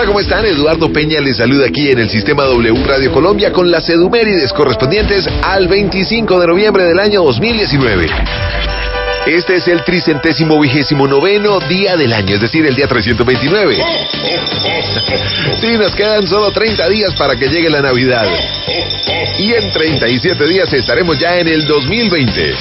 Hola, ¿cómo están? Eduardo Peña les saluda aquí en el Sistema W Radio Colombia con las edumérides correspondientes al 25 de noviembre del año 2019. Este es el 329º día del año, es decir, el día 329. Sí, nos quedan solo 30 días para que llegue la Navidad. Y en 37 días estaremos ya en el 2020.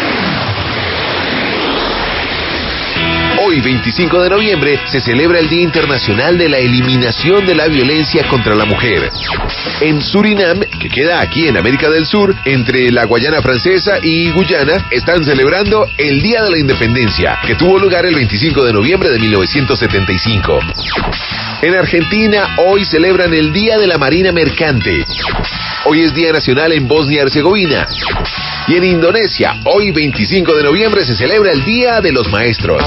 Hoy, 25 de noviembre, se celebra el Día Internacional de la Eliminación de la Violencia contra la Mujer. En Surinam, que queda aquí en América del Sur, entre la Guayana Francesa y Guyana, están celebrando el Día de la Independencia, que tuvo lugar el 25 de noviembre de 1975. En Argentina, hoy celebran el Día de la Marina Mercante. Hoy es Día Nacional en Bosnia-Herzegovina. Y en Indonesia, hoy 25 de noviembre, se celebra el Día de los Maestros.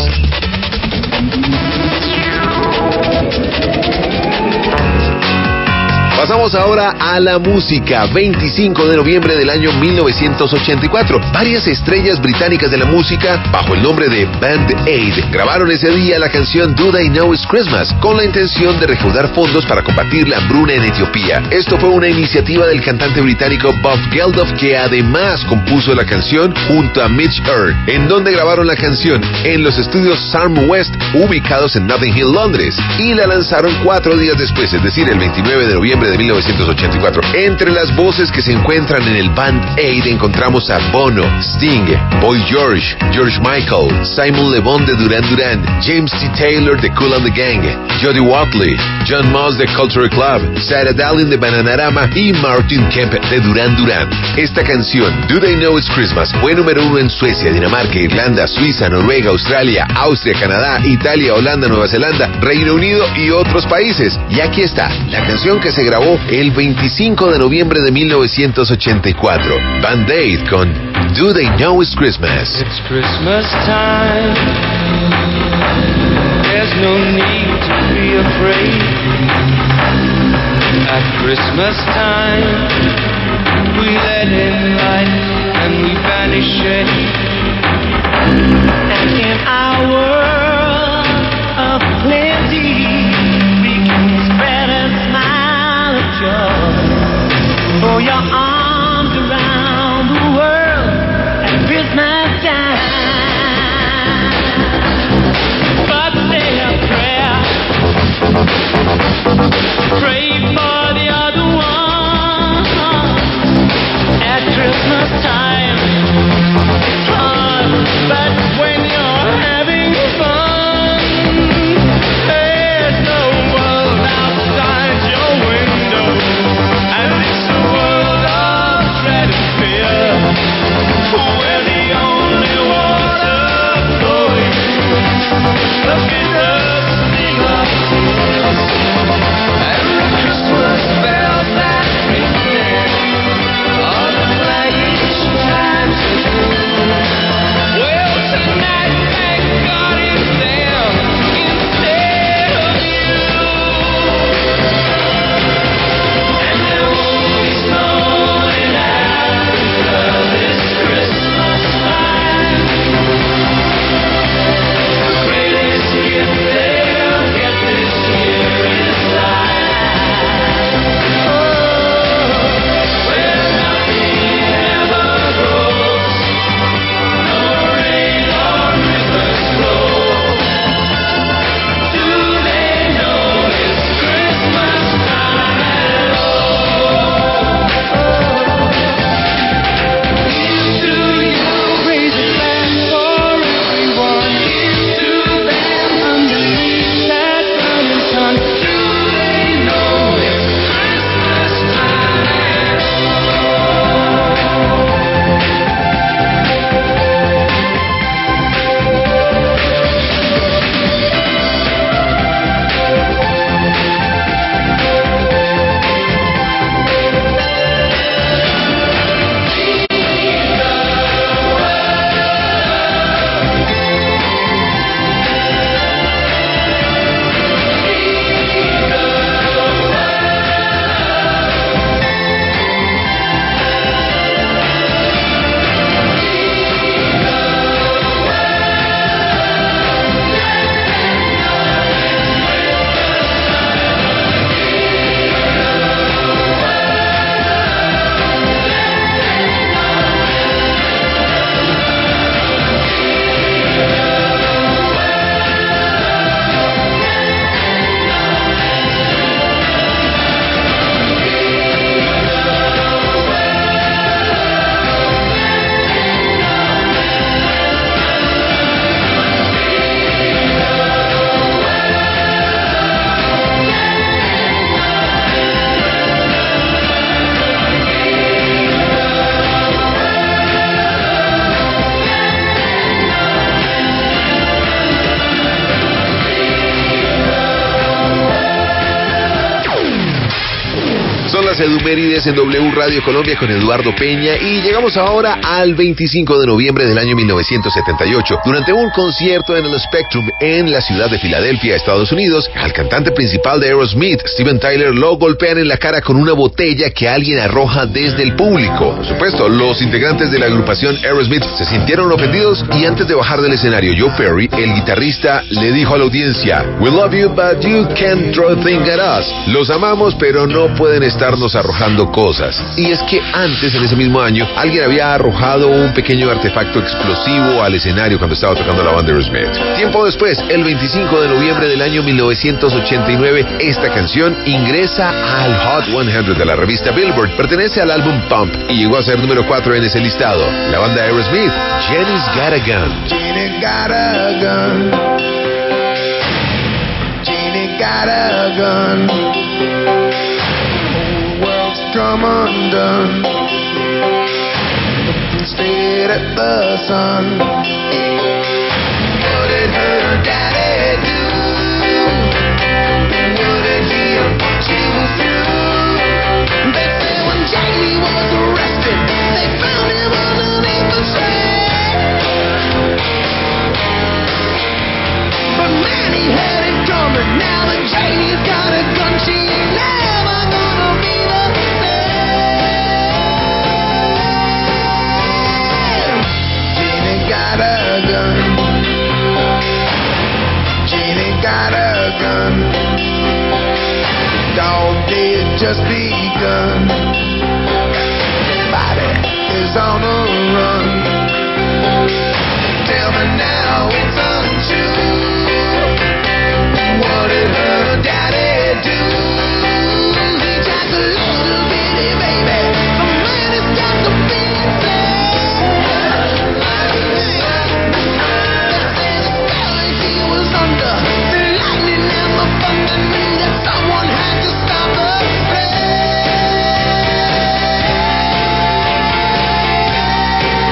Pasamos ahora a la música. 25 de noviembre del año 1984. Varias estrellas británicas de la música, bajo el nombre de Band Aid, grabaron ese día la canción Do They Know It's Christmas, con la intención de recaudar fondos para combatir la hambruna en Etiopía. Esto fue una iniciativa del cantante británico Bob Geldof, que además compuso la canción junto a Mitch Earl. ¿En dónde grabaron la canción? En los estudios Sarm West, ubicados en Notting Hill, Londres, y la lanzaron 4 días después, es decir, el 29 de noviembre de 1984. Entre las voces que se encuentran en el Band Aid encontramos a Bono, Sting, Boy George, George Michael, Simon Le Bon de Duran Duran, James T. Taylor de Kool and the Gang, Jody Watley, John Moss de Culture Club, Sarah Dallin de Bananarama y Martin Kemp de Duran Duran. Esta canción, Do They Know It's Christmas, fue número 1 en Suecia, Dinamarca, Irlanda, Suiza, Noruega, Australia, Austria, Canadá, Italia, Holanda, Nueva Zelanda, Reino Unido y otros países. Y aquí está, la canción que se grabó el 25 de noviembre de 1984. Band Aid con Do They Know It's Christmas. It's Christmas time. There's no need to be afraid. At Christmas time, we let in light and we banish shade. And in our world of plenty, we can spread a smile of joy. For your arms around the world at Christmas time. But say a prayer, pray for the other one. At Christmas time, it's hard, but when you're having fun. Estás Edumérides en W Radio Colombia con Eduardo Peña y llegamos ahora al 25 de noviembre del año 1978. Durante un concierto en el Spectrum en la ciudad de Filadelfia, Estados Unidos, al cantante principal de Aerosmith, Steven Tyler, lo golpean en la cara con una botella que alguien arroja desde el público. Por supuesto, los integrantes de la agrupación Aerosmith se sintieron ofendidos y antes de bajar del escenario, Joe Perry, el guitarrista, le dijo a la audiencia: "We love you, but you can't throw things at us". Los amamos, pero no pueden estarnos arrojando cosas. Y es que antes, en ese mismo año, alguien había arrojado un pequeño artefacto explosivo al escenario cuando estaba tocando la banda Aerosmith. Tiempo después, el 25 de noviembre del año 1989, esta canción ingresa al Hot 100 de la revista Billboard. Pertenece al álbum Pump y llegó a ser número 4 en ese listado. La banda Aerosmith, Jenny's Got a Gun. Jenny got a gun. Jenny got a gun. Whole world's come undone. Looking straight at the sun. What did her daddy do? What did he put you through? They say when Jamie was arrested, they found him underneath the tree. But man, he had it coming. Now that Janie's got a gun, she ain't never gonna be the same. Janie got a gun. Janie got a gun. Dog days just begun. Everybody is on the run. Tell me now it's untrue. What did her daddy do? He just a little bitty baby. The man has got to be insane. They say the sky he was under, the lightning and the thunder knew that someone had to stop the rain.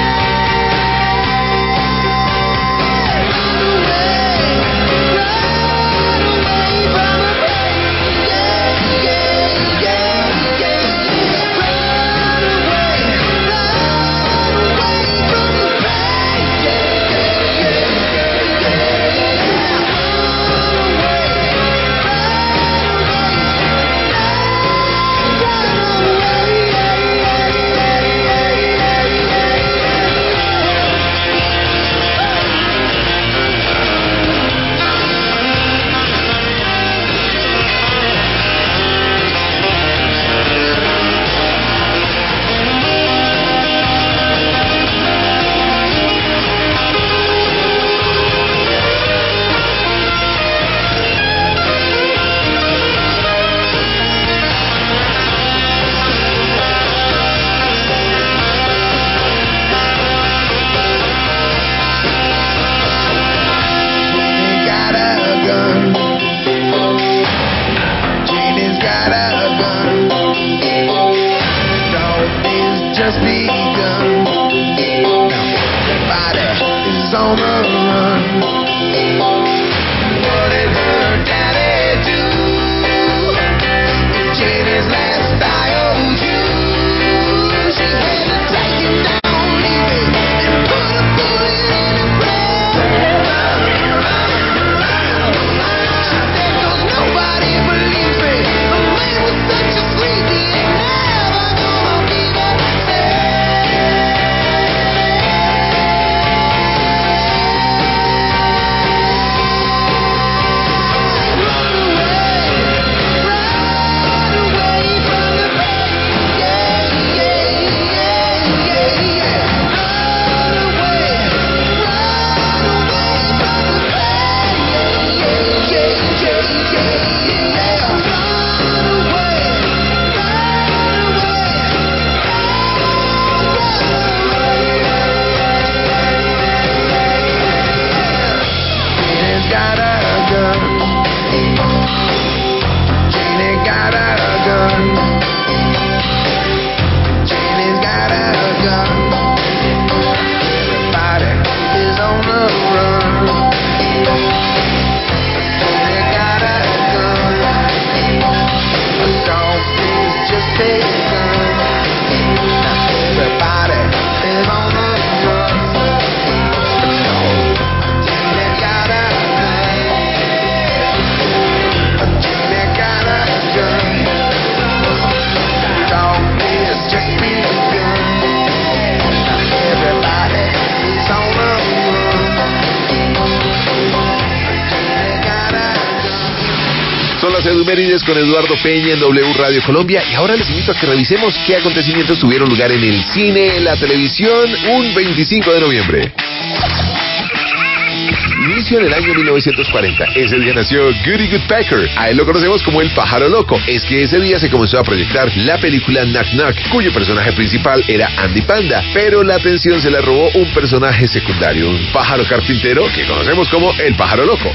José Dumérides con Eduardo Peña en W Radio Colombia, y ahora les invito a que revisemos qué acontecimientos tuvieron lugar en el cine, la televisión, un 25 de noviembre. Inicio en el año 1940. Ese día nació Goody Goodpecker. A él lo conocemos como el pájaro loco. Es que ese día se comenzó a proyectar la película Knock Knock, cuyo personaje principal era Andy Panda, pero la atención se la robó un personaje secundario, un pájaro carpintero que conocemos como el pájaro loco.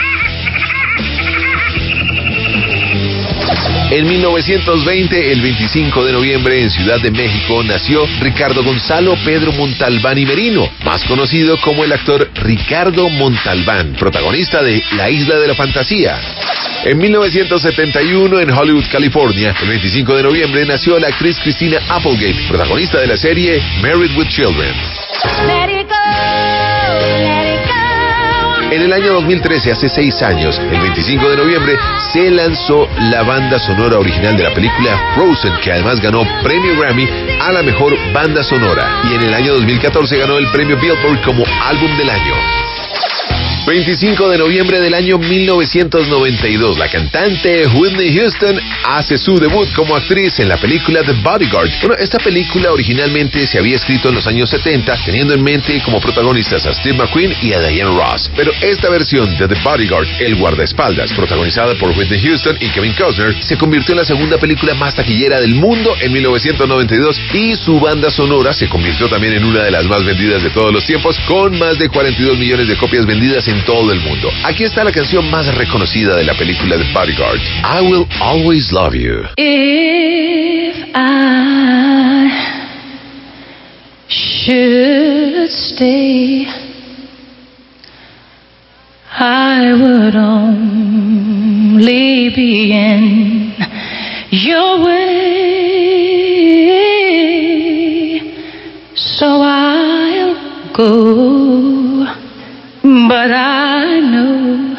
En 1920, el 25 de noviembre, en Ciudad de México, nació Ricardo Gonzalo Pedro Montalbán y Merino, más conocido como el actor Ricardo Montalbán, protagonista de La Isla de la Fantasía. En 1971, en Hollywood, California, el 25 de noviembre, nació la actriz Christina Applegate, protagonista de la serie Married with Children. Let it go, let it go. En el año 2013, hace 6 años, el 25 de noviembre, se lanzó la banda sonora original de la película Frozen, que además ganó premio Grammy a la mejor banda sonora. Y en el año 2014 ganó el premio Billboard como álbum del año. 25 de noviembre del año 1992, la cantante Whitney Houston hace su debut como actriz en la película The Bodyguard. Bueno, esta película originalmente se había escrito en los años 70, teniendo en mente como protagonistas a Steve McQueen y a Diane Ross. Pero esta versión de The Bodyguard, El guardaespaldas, protagonizada por Whitney Houston y Kevin Costner, se convirtió en la segunda película más taquillera del mundo en 1992, y su banda sonora se convirtió también en una de las más vendidas de todos los tiempos, con más de 42 millones de copias vendidas en todo el mundo. Aquí está la canción más reconocida de la película The Bodyguard, I Will Always Love You. If I should stay, I would only be in your way, so I'll go, but I know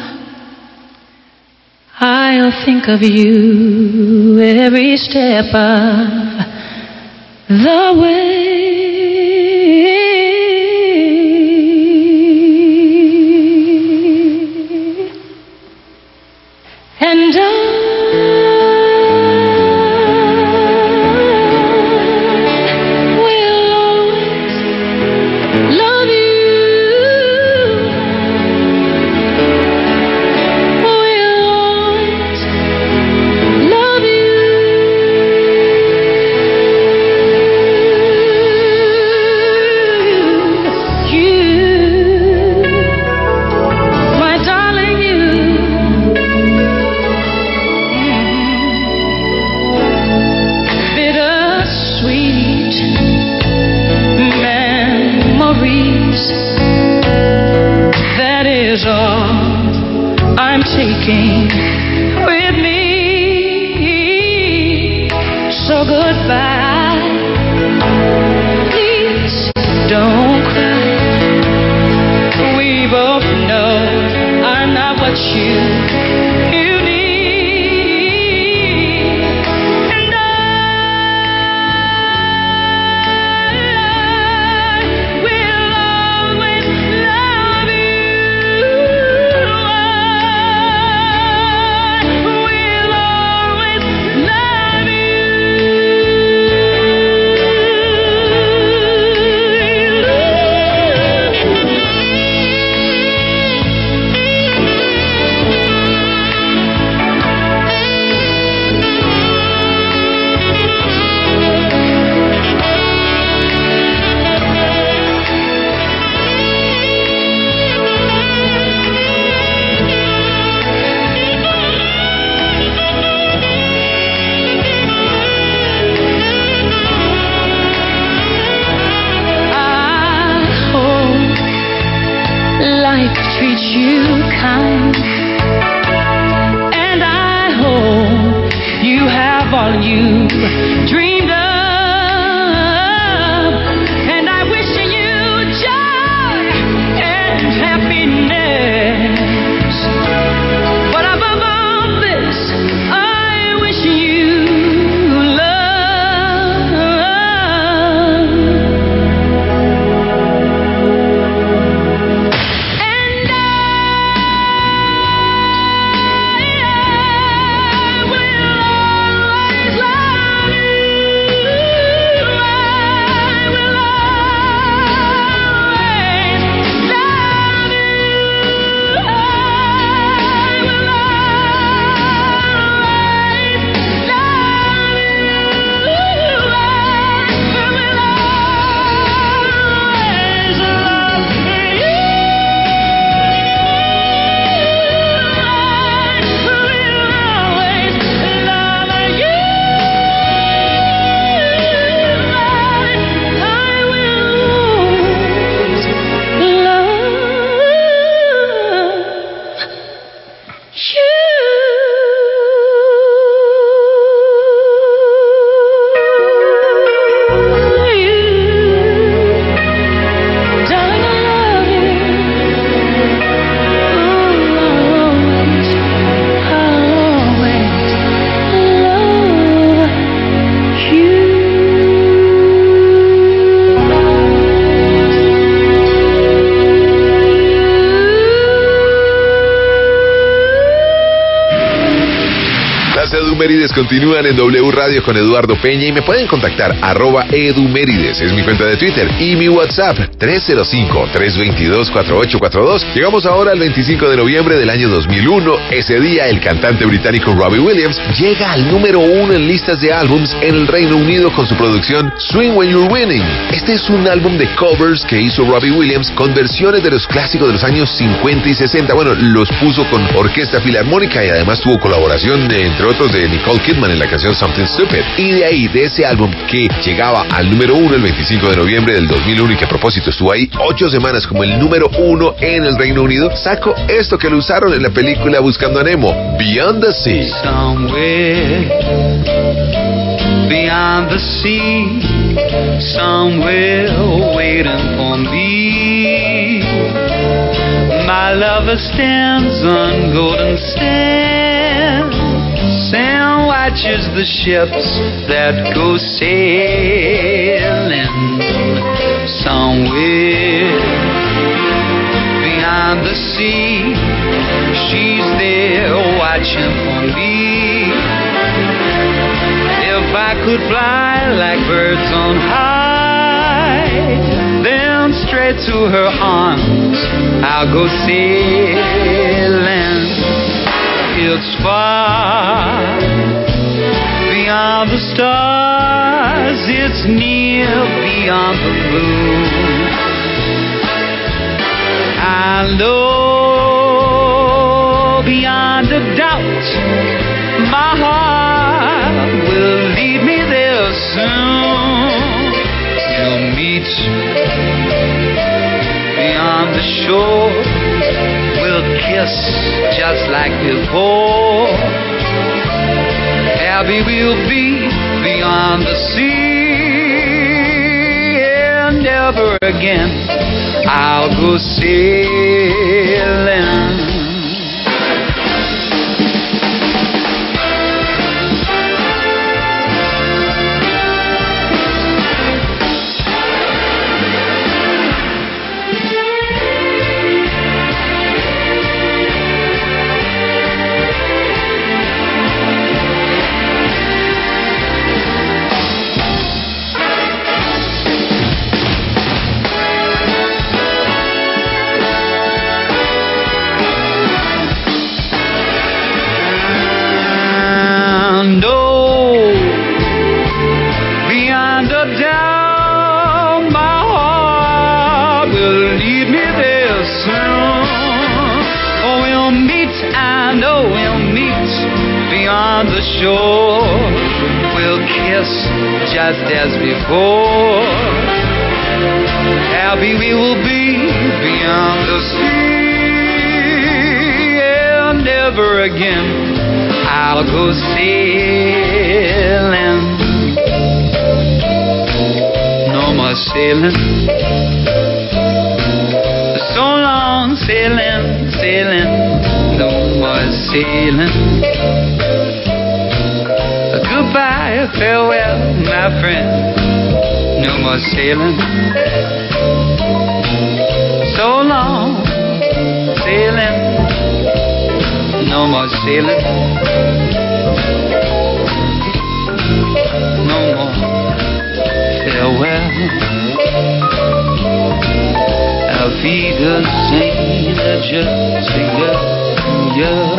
I'll think of you every step of the way. And I will always love you. Will always love you. You, my darling, you. Bittersweet memories, that is all I'm taking with me. So goodbye, please don't cry. We both know I'm not what you need, and I will always love you. I will always love I hope life treats you kind, and I hope you have all you dreamed of, and I wish you joy and happiness. But above all this, I wish you love. And I Las Edumérides continúan en W Radio con Eduardo Peña y me pueden contactar @edumérides, es mi cuenta de Twitter, y mi WhatsApp 305-322-4842. Llegamos ahora al 25 de noviembre del año 2001. Ese día el cantante británico Robbie Williams llega al número 1 en listas de álbums en el Reino Unido con su producción Swing When You're Winning. Este es un álbum de covers que hizo Robbie Williams con versiones de los clásicos de los años 50 y 60. Bueno, los puso con orquesta filarmónica y además tuvo colaboración entre otros de Nicole Kidman en la canción Something Stupid. Y de ahí, de ese álbum que llegaba al número 1 el 25 de noviembre del 2001 y que a propósito estuvo ahí 8 semanas como el número 1 en el Reino Unido, saco esto que lo usaron en la película Buscando a Nemo, Beyond the Sea. Somewhere beyond the sea, somewhere waiting for me, my lover stands on golden sands and watches the ships that go sailing. Somewhere beyond the sea, she's there watching for me. If I could fly like birds on high, then straight to her arms I'll go sailing. It's far beyond the stars, it's near beyond the moon. I know beyond a doubt my heart will lead me there soon. We'll meet beyond the shore, we'll kiss just like before. Happy we'll be beyond the sea, and never again I'll go sailing. Shore, we'll kiss just as before. Happy we will be beyond the sea, and never again I'll go sailing. No more sailing, so long sailing, sailing, no more sailing. Goodbye, farewell, my friend. No more sailing. So long, sailing. No more sailing. No more farewell. Auf Wiedersehen, just a year.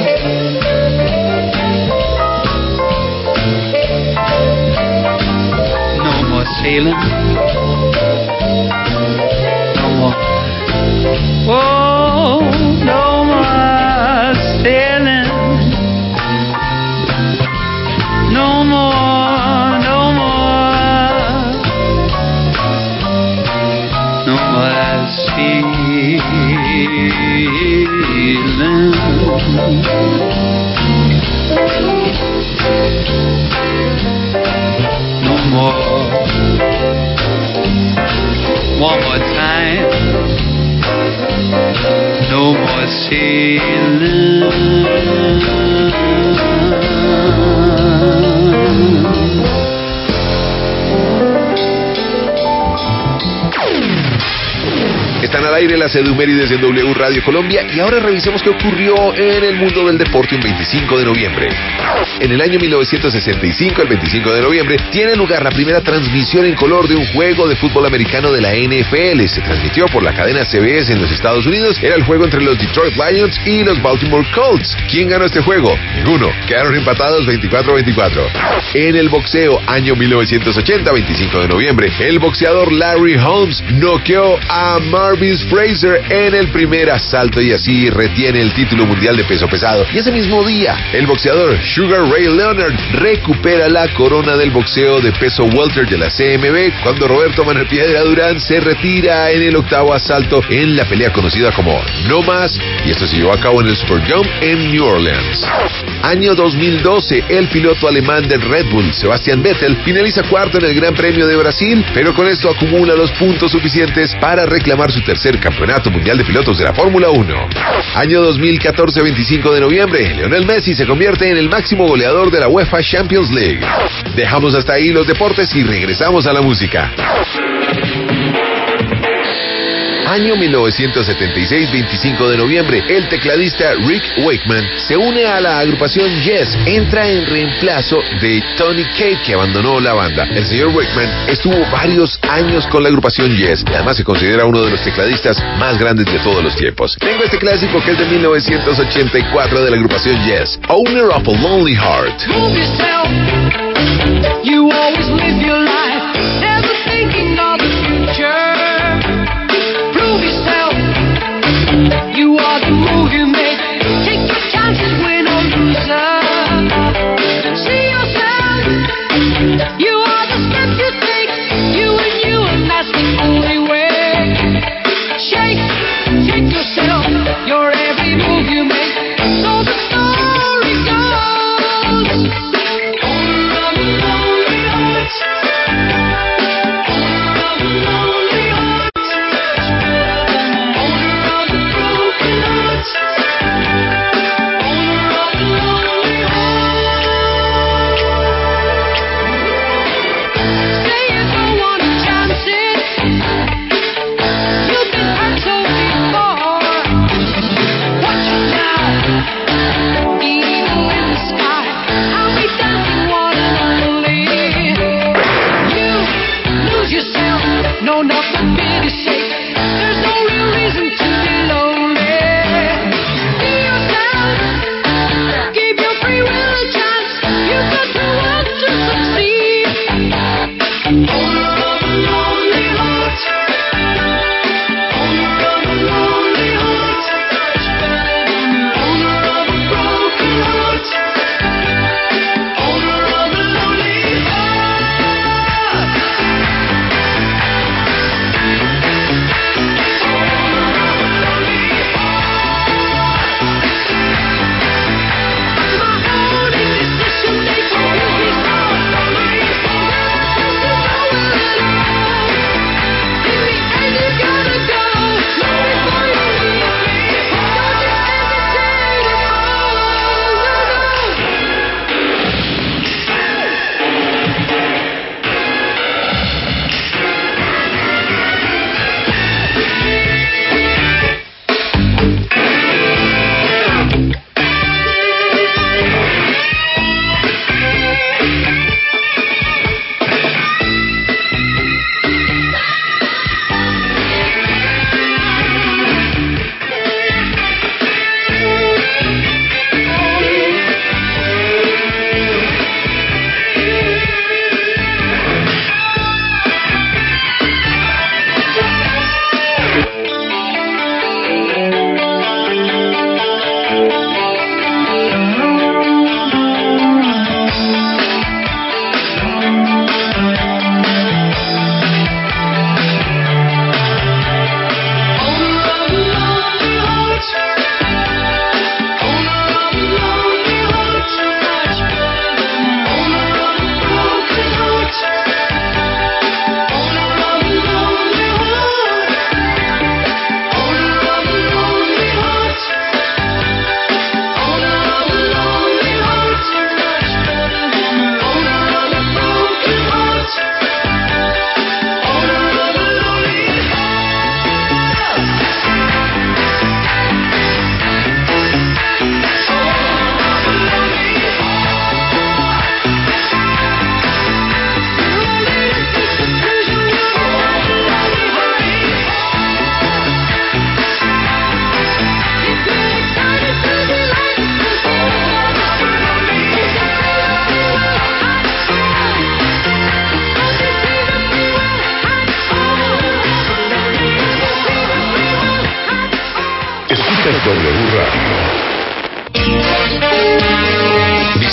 Sailing, no more. Oh, no more sailing. No more, no more. No more sailing. No more. One more time. No more sailing. Están al aire aire las Edumérides en W Radio Colombia y ahora revisemos qué ocurrió en el mundo del deporte un 25 de noviembre. En el año 1965, el 25 de noviembre, tiene lugar la primera transmisión en color de un juego de fútbol americano de la NFL. Se transmitió por la cadena CBS en los Estados Unidos. Era el juego entre los Detroit Lions y los Baltimore Colts. ¿Quién ganó este juego? Ninguno. Quedaron empatados 24-24. En el boxeo, año 1980, 25 de noviembre, el boxeador Larry Holmes noqueó a Marvis Fraser en el primer asalto y así retiene el título mundial de peso pesado. Y ese mismo día, el boxeador Sugar Ray Leonard recupera la corona del boxeo de peso welter de la CMB cuando Roberto Manuel Piedra Durán se retira en el octavo asalto en la pelea conocida como No Más, y esto se llevó a cabo en el Superdome en New Orleans. Año 2012, el piloto alemán del Red Bull, Sebastian Vettel, finaliza cuarto en el Gran Premio de Brasil, pero con esto acumula los puntos suficientes para reclamar su tercer campeonato mundial de pilotos de la Fórmula 1. Año 2014, 25 de noviembre, Lionel Messi se convierte en el máximo goleador de la UEFA Champions League. Dejamos hasta ahí los deportes y regresamos a la música. Año 1976, 25 de noviembre, el tecladista Rick Wakeman se une a la agrupación Yes, entra en reemplazo de Tony Kaye, que abandonó la banda. El señor Wakeman estuvo varios años con la agrupación Yes y además se considera uno de los tecladistas más grandes de todos los tiempos. Tengo este clásico que es de 1984 de la agrupación Yes, Owner of a Lonely Heart. Move yourself. You always live your life, never thinking of the future. Prove yourself. You are the move you make. Take your chances, win or loser. See yourself. You are the step you take. You, and that's the only way. Shake yourself. Your every move you make. So the story goes. Owner of a lonely heart.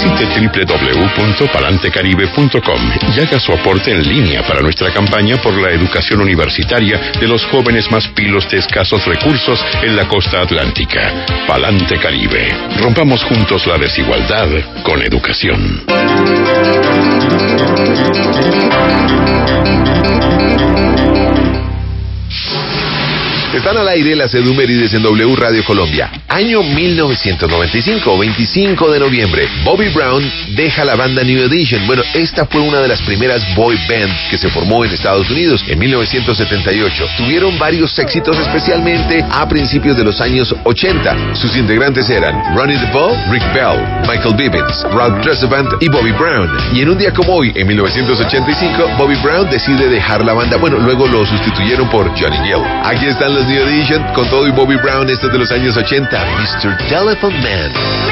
Visite www.palantecaribe.com y haga su aporte en línea para nuestra campaña por la educación universitaria de los jóvenes más pilos de escasos recursos en la costa atlántica. Palante Caribe. Rompamos juntos la desigualdad con educación. Están al aire las Edumérides en W Radio Colombia. Año 1995, 25 de noviembre. Bobby Brown deja la banda New Edition. Bueno, esta fue una de las primeras boy bands que se formó en Estados Unidos en 1978. Tuvieron varios éxitos, especialmente a principios de los años 80. Sus integrantes eran Ronnie DeVoe, Rick Bell, Michael Bivins, Ralph Tresvant y Bobby Brown. Y en un día como hoy, en 1985, Bobby Brown decide dejar la banda. Bueno, luego lo sustituyeron por Johnny Gill. Aquí están los New Edition con todo y Bobby Brown, esto es de los años 80. Mr. Telephone Man.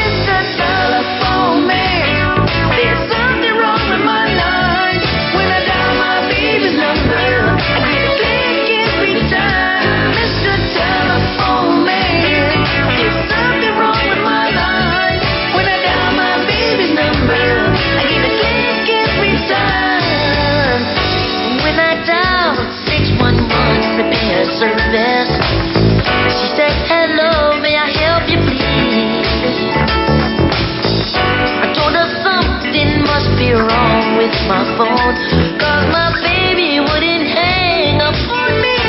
Service. She said, hello, may I help you please? I told her something must be wrong with my phone, 'cause my baby wouldn't hang up on me.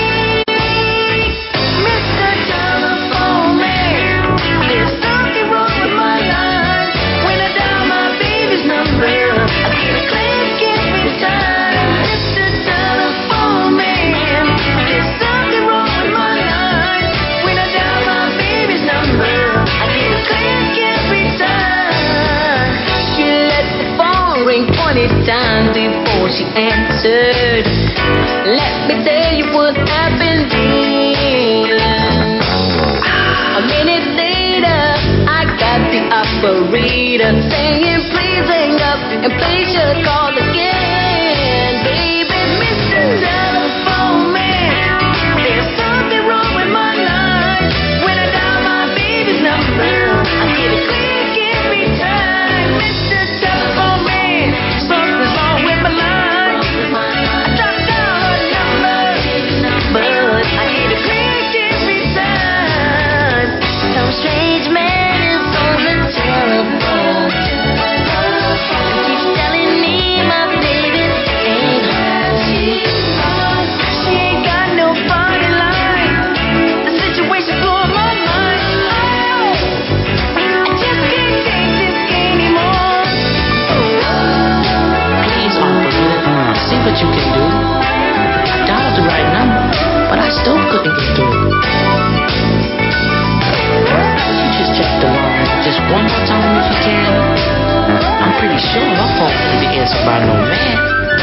Mr. Telephone Man, there's something wrong with my line. When I dial my baby's number, I get a click every time. Mr. Telephone Man, there's something wrong with my line. When I dial my baby's number, I get a click every time. She let the phone ring 20 times before she answered. Let me tell you what happened then. A minute later, I got the operator saying, please hang up and place your call again. Baby, Mr. Telephone Man, there's something wrong with my line. When I dial my baby's number, I get a click every time. Mr. Telephone Man, something's wrong with my line. I try to dial her number, but I get a click every time. Some strange man is on the telephone. Keeps telling me my baby ain't home. She ain't got nobody like. The situation's blowing my mind. Oh, I just can't take this anymore. Please, operator, see what you can do. I dialed the right number, but I still couldn't get through. Could you just check the line just one more time if you can? I'm pretty sure my phone won't be answered by no man.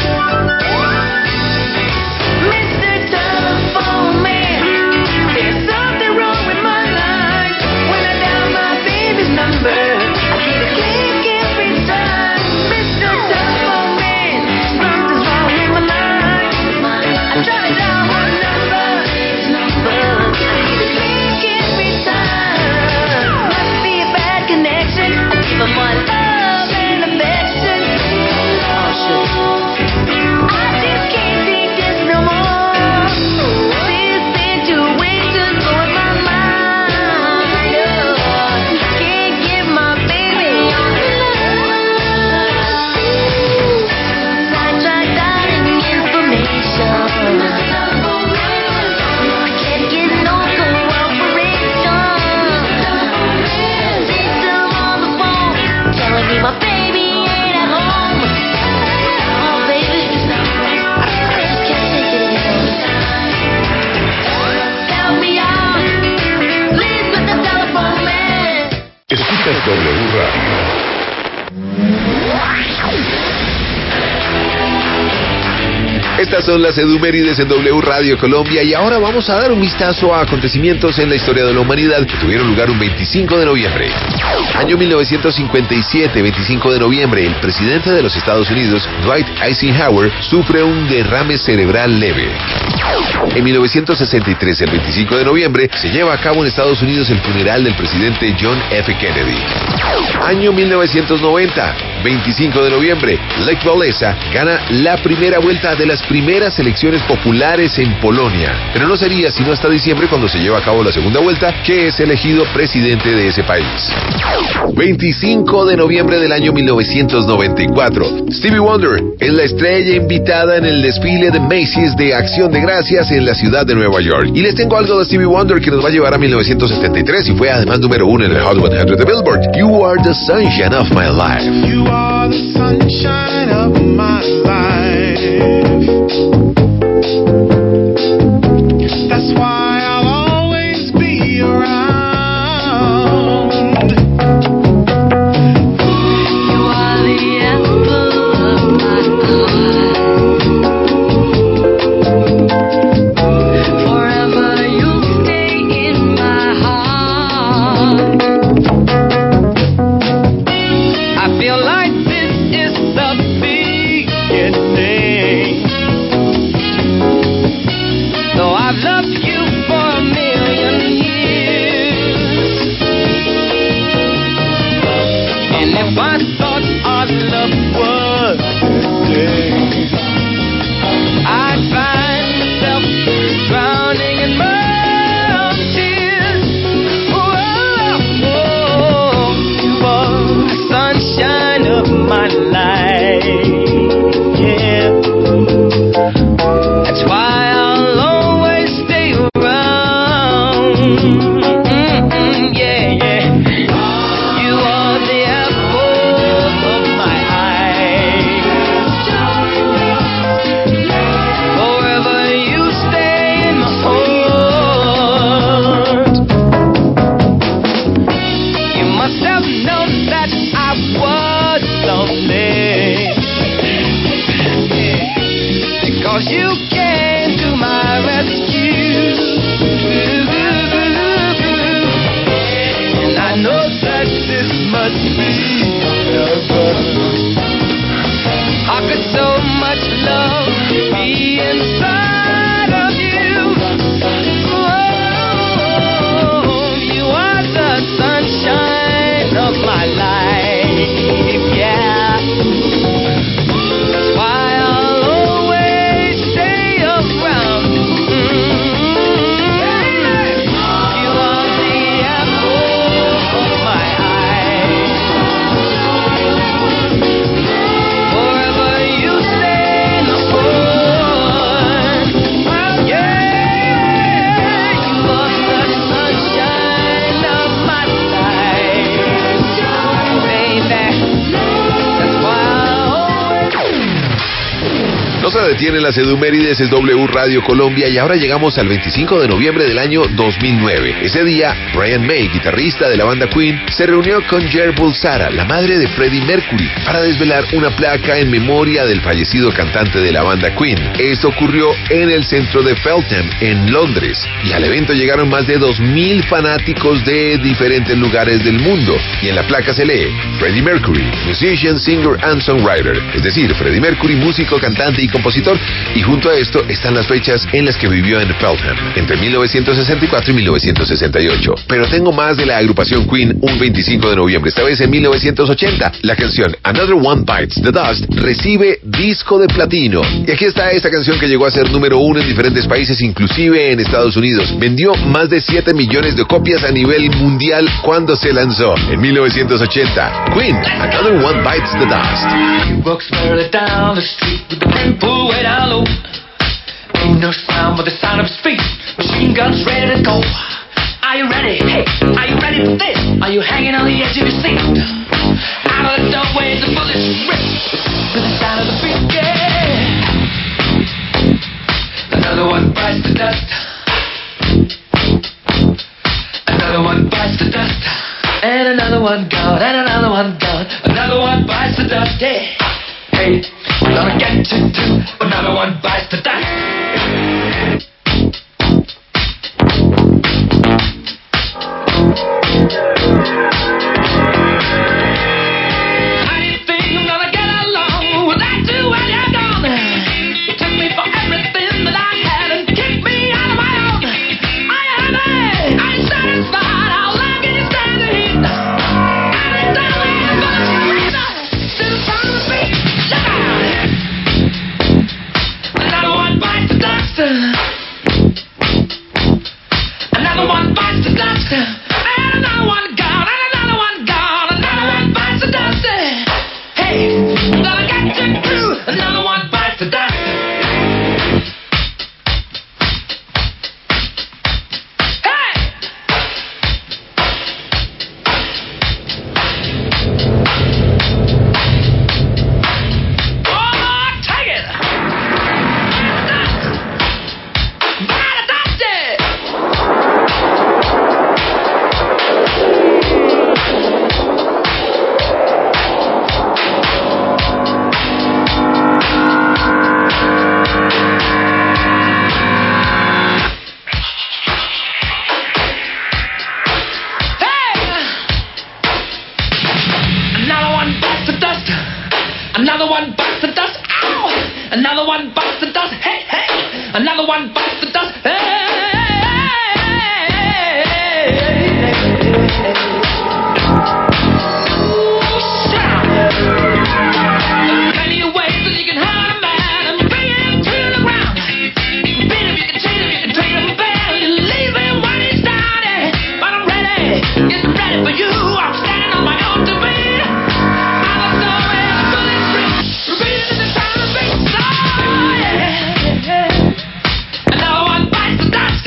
Mr. Telephone Man, there's something wrong with my line. When I dial my baby's number, I get a click every time. Mr. Telephone Man, something's wrong with my line. I try to dial her number, but I get a click every time. Must be a bad connection. I give her more love and affection. Oh, shit. I just can't take this no more. This situation's blowing my mind. Oh, can't get my baby on the line. I tried dialing information. I can't get no cooperation. She's still on the phone, telling me my baby ain't at home. Oh, baby, I just can't take it anymore. Help me out, please, with the telephone man. Escuchas W Radio. Estas son las Edumérides en W Radio Colombia y ahora vamos a dar un vistazo a acontecimientos en la historia de la humanidad que tuvieron lugar un 25 de noviembre. Año 1957, 25 de noviembre, el presidente de los Estados Unidos, Dwight Eisenhower, sufre un derrame cerebral leve. En 1963, el 25 de noviembre, se lleva a cabo en Estados Unidos el funeral del presidente John F. Kennedy. Año 1990, 25 de noviembre, Lech Walesa gana la primera vuelta de las primeras elecciones populares en Polonia. Pero no sería sino hasta diciembre cuando se lleva a cabo la segunda vuelta, que es elegido presidente de ese país. 25 de noviembre del año 1994, Stevie Wonder es la estrella invitada en el desfile de Macy's de Acción de Gracias en la ciudad de Nueva York. Y les tengo algo de Stevie Wonder que nos va a llevar a 1973 y fue además número 1 en el Hot 100 de Billboard. You are the sunshine of my life. You are the sunshine of my life. That's why I'll always be around. You are the apple of my eye. Forever you'll stay in my heart. I feel like this is the beginning. Though I've loved you for a million years, and if I thought our love was ending, I'd find myself drowning in my own tears. Whoa, you are the sunshine of my life. Yeah, that's why I'll always stay around. Yeah, yeah. You are the apple of my eye. Forever you stay in my heart. You must have known that I was lonely, because you came to my rescue. And I know that this must be heaven. How could so much love be inside of you? Oh, you are the sunshine of my life. Yeah, that's why I'll always stay around. You are the apple of my eye. Forever you stay in the heart. Yeah, you are the sunshine of my life, baby. That's why I always. No se detienen las edumérides, es W Radio Colombia y ahora llegamos al 25 de noviembre del año 2009. Ese día, Brian May, guitarrista de la banda Queen, se reunió con Jer Bulsara, la madre de Freddie Mercury, para desvelar una placa en memoria del fallecido cantante de la banda Queen. Esto ocurrió en el centro de Feltham, en Londres, y al evento llegaron más de 2,000 fanáticos de diferentes lugares del mundo. Y en la placa se lee: Freddie Mercury, musician, singer and songwriter, es decir, Freddie Mercury, músico, cantante y compositor, y junto a esto están las fechas en las que vivió en Feltham, entre 1964 y 1968. Pero tengo más de la agrupación Queen un 25 de noviembre, esta vez en 1980. La canción Another One Bites the Dust recibe disco de platino. Y aquí está esta canción que llegó a ser número 1 en diferentes países, inclusive en Estados Unidos. Vendió más de 7 millones de copias a nivel mundial cuando se lanzó en 1980. Queen, Another One Bites the Dust. He walks merrily down the street with the brim pulled way down low. Ain't no sound but the sound of his feet. Machine guns ready to go. Are you ready? Hey, are you ready for this? Are you hanging on the edge of your seat? Out of the doorway, the bullets rip with the sound of the beat. Yeah. Another one bites the dust. Another one bites the dust. And another one gone, and another one gone. Another one bites the dust. Yeah. Hey, we're gonna get to do. Another one bites the dust. How do you think I'm gonna get along without you when you're gone? You took me for everything that I had and Another one bites the dust. Ow! Another one bites the dust. Hey, hey! Another one bites the dust. Hey! Plenty of ways that you can hurt a man and bring him to the ground. You can beat him, you can cheat him, you can treat him bad, you can leave him when he's down. But I'm ready, yes, I'm ready for you. I'm standing on my own two feet. I don't know where the bullets ring. Repeating the sound of beat. Oh, yeah. Another one bites the dust.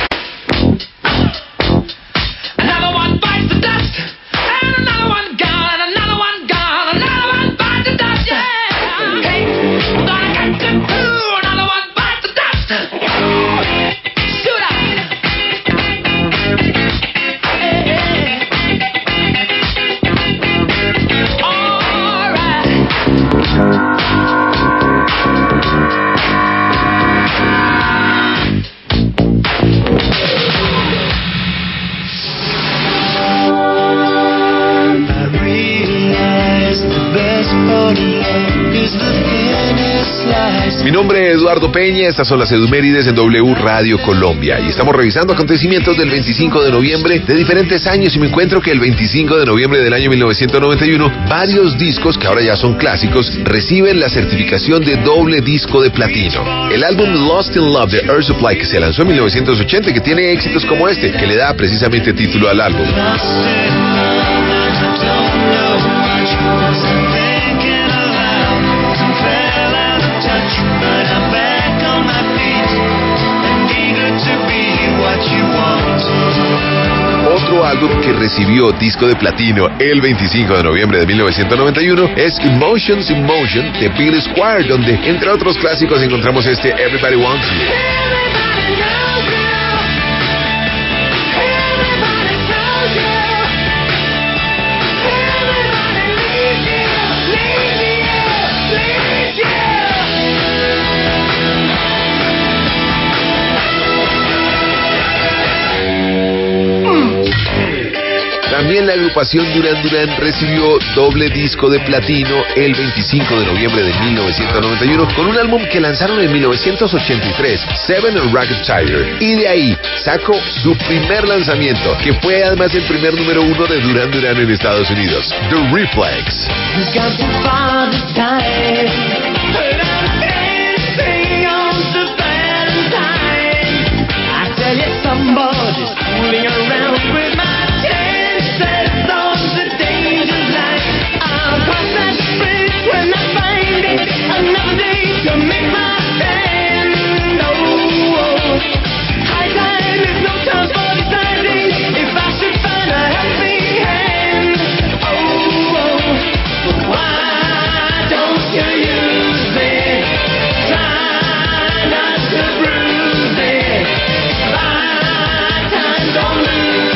Another one bites the dust. And another one gone, another one gone, another one bites the dust. Yeah. Hey, I'm gonna get you too. Another one bites the dust. Shoot up. All right. I realize the best part of love is the thinnest slice. Mi nombre es Eduardo Peña, estas son las Edumérides en W Radio Colombia y estamos revisando acontecimientos del 25 de noviembre de diferentes años y me encuentro que el 25 de noviembre del año 1991 varios discos que ahora ya son clásicos reciben la certificación de doble disco de platino. El álbum Lost in Love de Air Supply que se lanzó en 1980 y que tiene éxitos como este que le da precisamente título al álbum. Lost in love and I don't know much. Wasn't thinking aloud and fell out of touch. But I'm back on my feet and eager to be what you want. Otro álbum que recibió disco de platino el 25 de noviembre de 1991 es Emotions in Motion de Bill Squire, donde entre otros clásicos encontramos este Everybody Wants You. Everybody knows you. Everybody knows you. Everybody needs you, needs you, needs También la agrupación Duran Duran recibió doble disco de platino el 25 de noviembre de 1991 con un álbum que lanzaron en 1983, Seven and Ragged Tiger, y de ahí sacó su primer lanzamiento, que fue además el primer número uno de Duran Duran en Estados Unidos, The Reflex. You got to find the time. But I'm dancing on the Valentine. I tell you, somebody's fooling around with my chances on the danger line. I'll cross that bridge when I find it. Another day to make my stand. Oh, high time is no time for deciding if I should find a helping hand. Why don't you use it? Try not to bruise it. By time, don't lose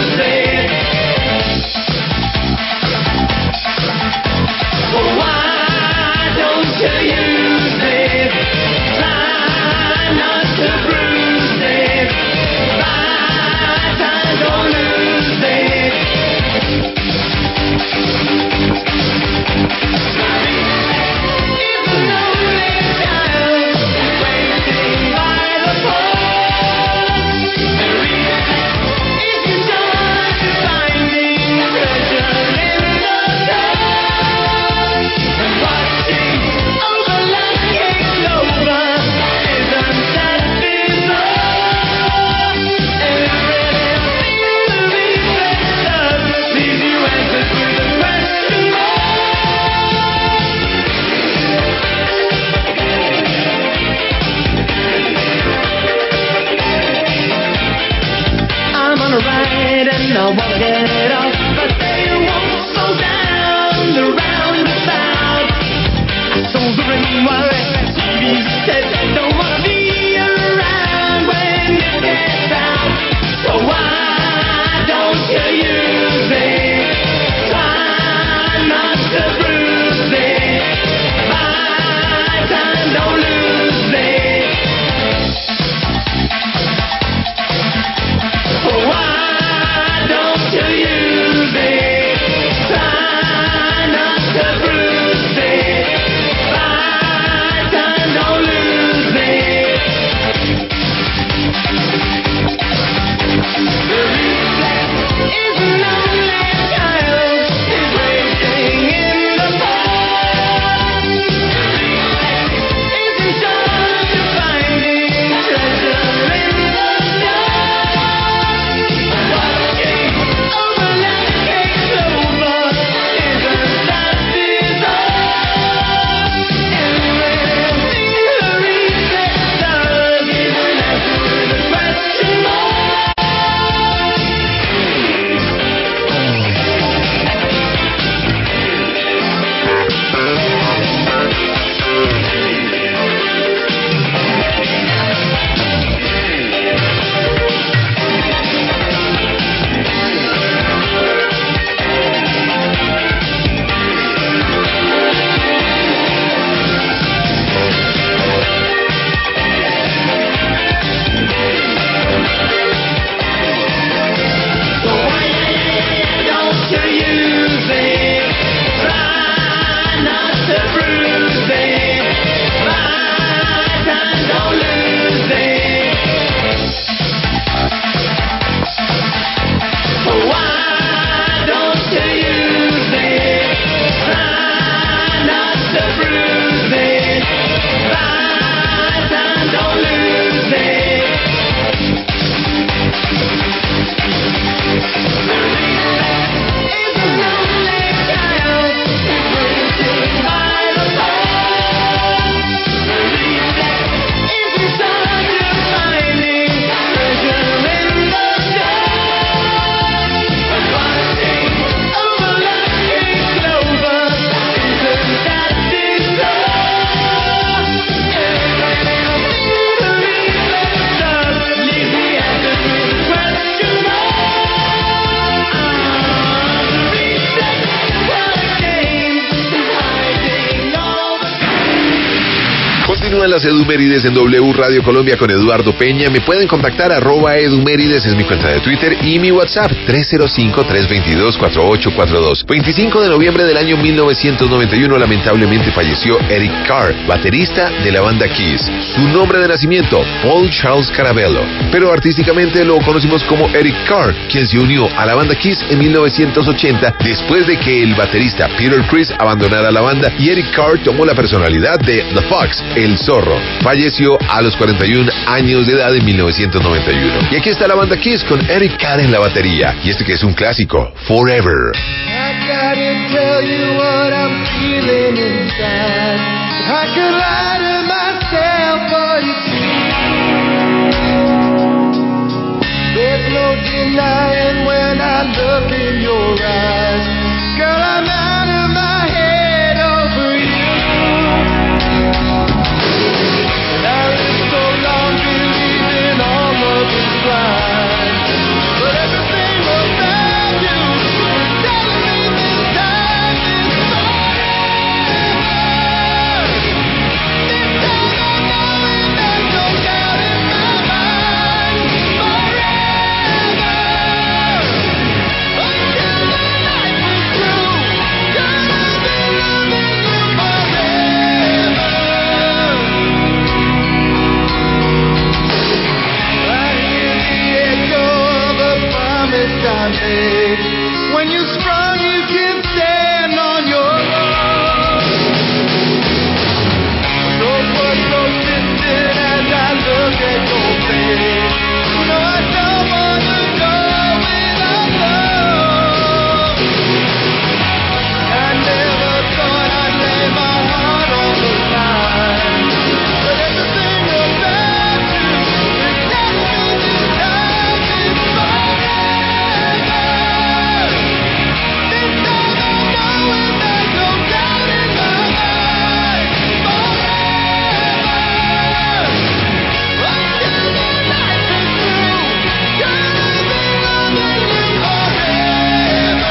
Continúan las Edumérides en W Radio Colombia con Eduardo Peña. Me pueden contactar @Edumérides, es mi cuenta de Twitter, y mi WhatsApp 305-322-4842. 25 de noviembre del año 1991 lamentablemente falleció Eric Carr, baterista de la banda Kiss. Su nombre de nacimiento, Paul Charles Carabello, pero artísticamente lo conocimos como Eric Carr, quien se unió a la banda Kiss en 1980 después de que el baterista Peter Criss abandonara la banda y Eric Carr tomó la personalidad de The Fox, el zorro. Falleció a los 41 años de edad en 1991. Y aquí está la banda Kiss con Eric Carr en la batería, y este que es un clásico, Forever. I gotta tell you what I'm feeling inside. I could lie to myself, but it's true. There's no denying when I look in your eyes. Girl, I'm out of my head over you. And I lived so long believing all love is blind. But everything about you is telling me this time is forever. This time I know it, there's no doubt in my mind. Forever. Until my life is through, girl, I'll be loving you forever. I hear the echo of a promise I made. When you're strong, you can stand on your own. So put so distant as I look at your face. No, I don't wanna go without love. I never thought I'd lay my heart on the line. But everything about you is telling me this time is forever. This time I know it, there's no doubt in my mind. Forever. Until my life is through, girl, I'll be loving you forever.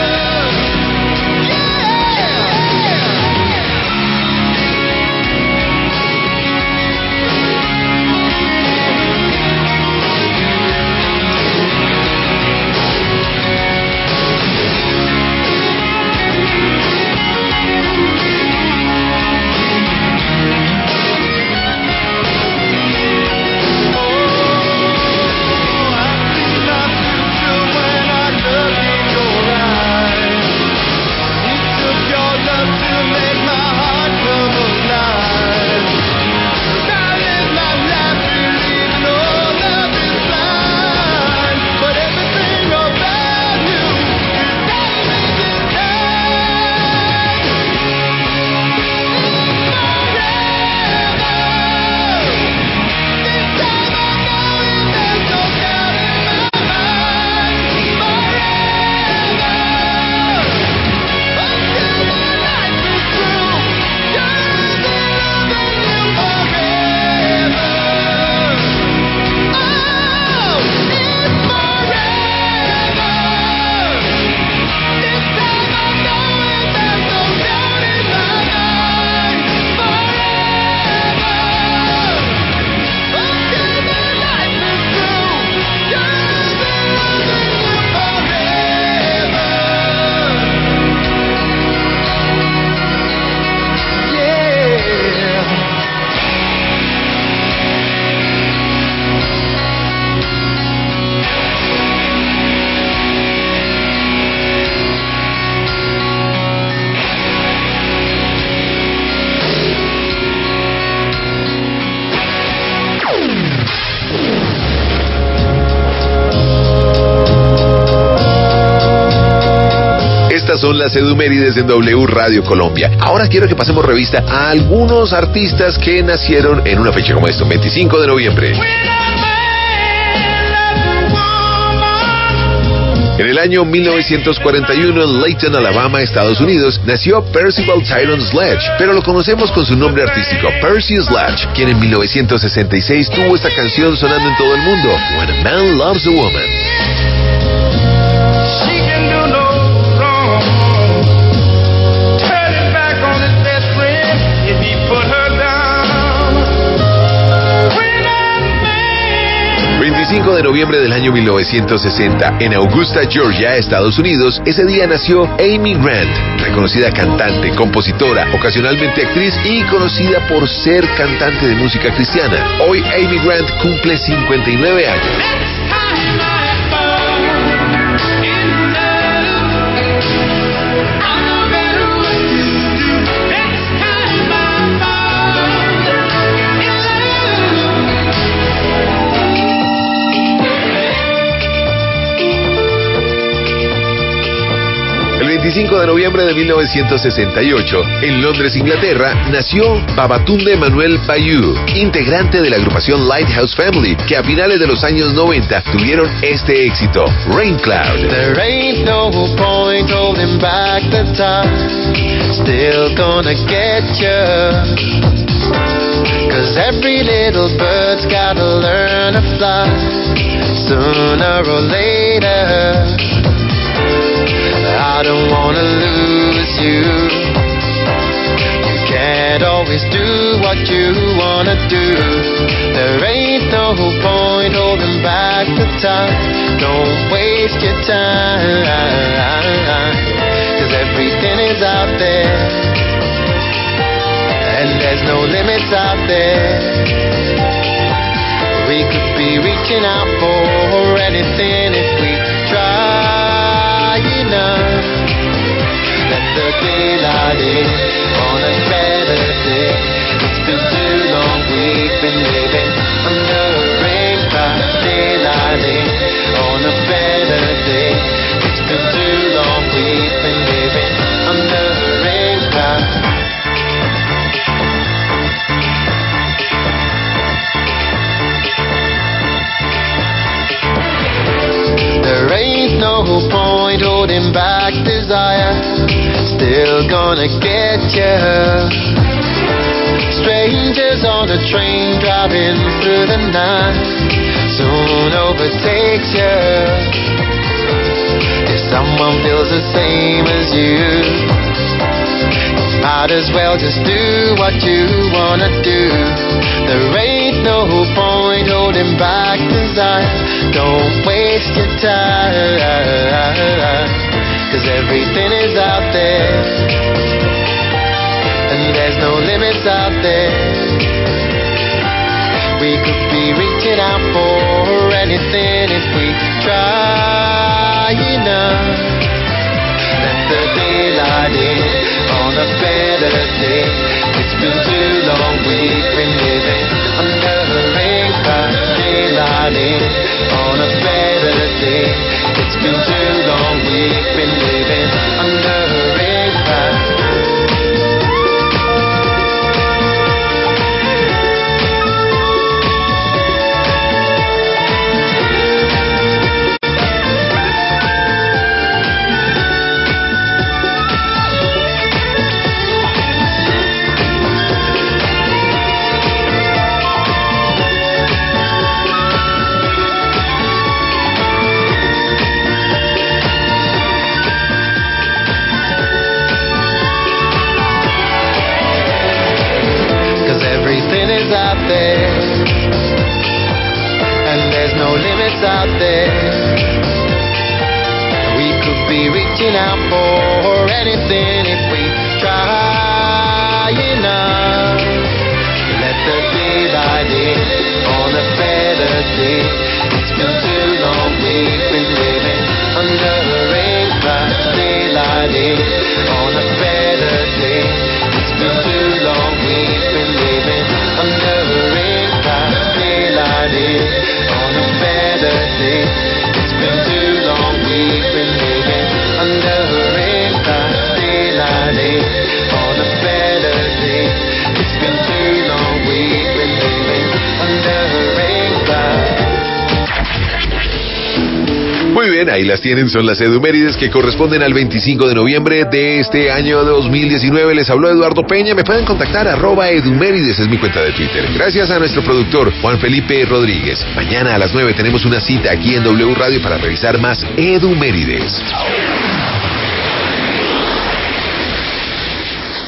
Estas son las Edumérides en W Radio Colombia. Ahora quiero que pasemos revista a algunos artistas que nacieron en una fecha como esta, 25 de noviembre. En el año 1941 en Layton, Alabama, Estados Unidos, nació Percival Tyrone Sledge, pero lo conocemos con su nombre artístico, Percy Sledge, quien en 1966 tuvo esta canción sonando en todo el mundo, When a Man Loves a Woman. She can do no wrong. Turn it back on his best friend if he put her down. 25 de noviembre del año 1960, en Augusta, Georgia, Estados Unidos, ese día nació Amy Grant, reconocida cantante, compositora, ocasionalmente actriz y conocida por ser cantante de música cristiana. Hoy Amy Grant cumple 59 años. El 25 de noviembre de 1968, en Londres, Inglaterra, nació Babatunde Manuel Bayou, integrante de la agrupación Lighthouse Family, que a finales de los años 90 tuvieron este éxito, Rain Cloud. There ain't no point holding back the time, still gonna get you. 'Cause every little bird's gotta learn to fly, sooner or later. I don't wanna lose you. You can't always do what you wanna do. There ain't no point holding back the time. Don't waste your time. 'Cause everything is out there, and there's no limits out there. We could be reaching out for anything if we try enough. Let the daylight in on a better day. It's been too long, we've been living under a rain cloud. Daylight in on a better day. It's been too long, we've been living under a rain cloud. There ain't no point holding back desire, still gonna get you. Strangers on a train driving through the night, soon overtakes you. If someone feels the same as you, might as well just do what you wanna do. There ain't no point holding back desire. Don't waste your time. 'Cause everything is out there, and there's no limits out there. We could be reaching out for anything if we try enough. Let the daylight in on a better day. It's been too long, we've been living under a rain cloud. Daylight in on a better day. It's been too long, we've been living under a rain cloud. Everything is out there, and there's no limits out there. We could be reaching out for anything if we try enough. Let the daylight in on a better day. It's been too long, we've been living under a rain cloud. Daylight in on a better day. It's been too long, we've been living under a rain cloud. Daylight in on a better day. It's been too long, we've been living under a rain cloud. Daylight in on a better day. It's been too long, we've been living under a rain cloud. Muy bien, ahí las tienen, son las edumérides que corresponden al 25 de noviembre de este año 2019. Les habló Eduardo Peña, me pueden contactar @edumérides, es mi cuenta de Twitter. Gracias a nuestro productor Juan Felipe Rodríguez. Mañana a las 9 tenemos una cita aquí en W Radio para revisar más edumérides.